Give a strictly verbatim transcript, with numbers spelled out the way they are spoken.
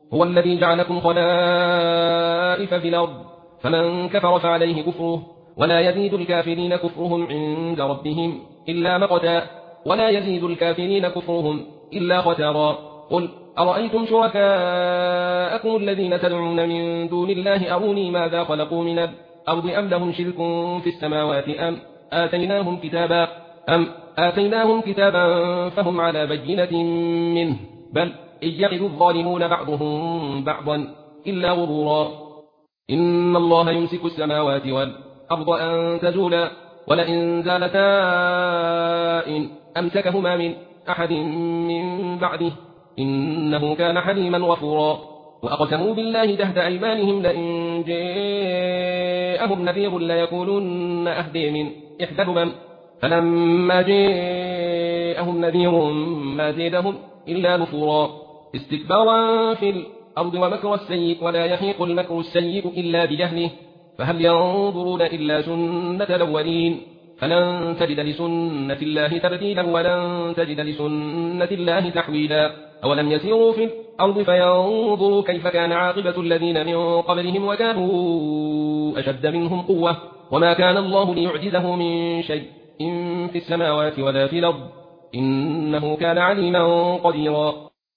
هو الذي جعلكم خلائف في الأرض فمن كفر فعليه كفره ولا يزيد الكافرين كفرهم عند ربهم إلا مقتا ولا يزيد الكافرين كفرهم إلا خسارا. قل أرأيتم شركاءكم الذين تدعون من دون الله أروني ماذا خلقوا من الأرض أم لهم شرك في السماوات أم آتيناهم كتابا أم آتيناهم كتابا فهم على بينة منه بل إن يعد الظالمون بعضهم بعضا إلا غرورا. إن الله يمسك السماوات والأرض أن تزولا ولئن زالتا إن أمسكهما من أحد من بعده إنه كان حليما غفورا. وأقسموا بالله جهد أيمانهم لئن جاءهم نذير ليكونن أهدي من إحدى الأمم فلما جاءهم نذير ما زادهم إلا نفورا استكبارا في الأرض ومكر السيء ولا يحيق المكر السيء إلا بجهله فهل ينظرون إلا سنة الأولين فلن تجد لسنة الله تبديلا ولن تجد لسنة الله تحويلا. أولم يسيروا في الأرض فينظروا كيف كان عاقبة الذين من قبلهم وكانوا أشد منهم قوة وما كان الله ليعجزه من شيء في السماوات ولا في الأرض إنه كان عليما قديرا.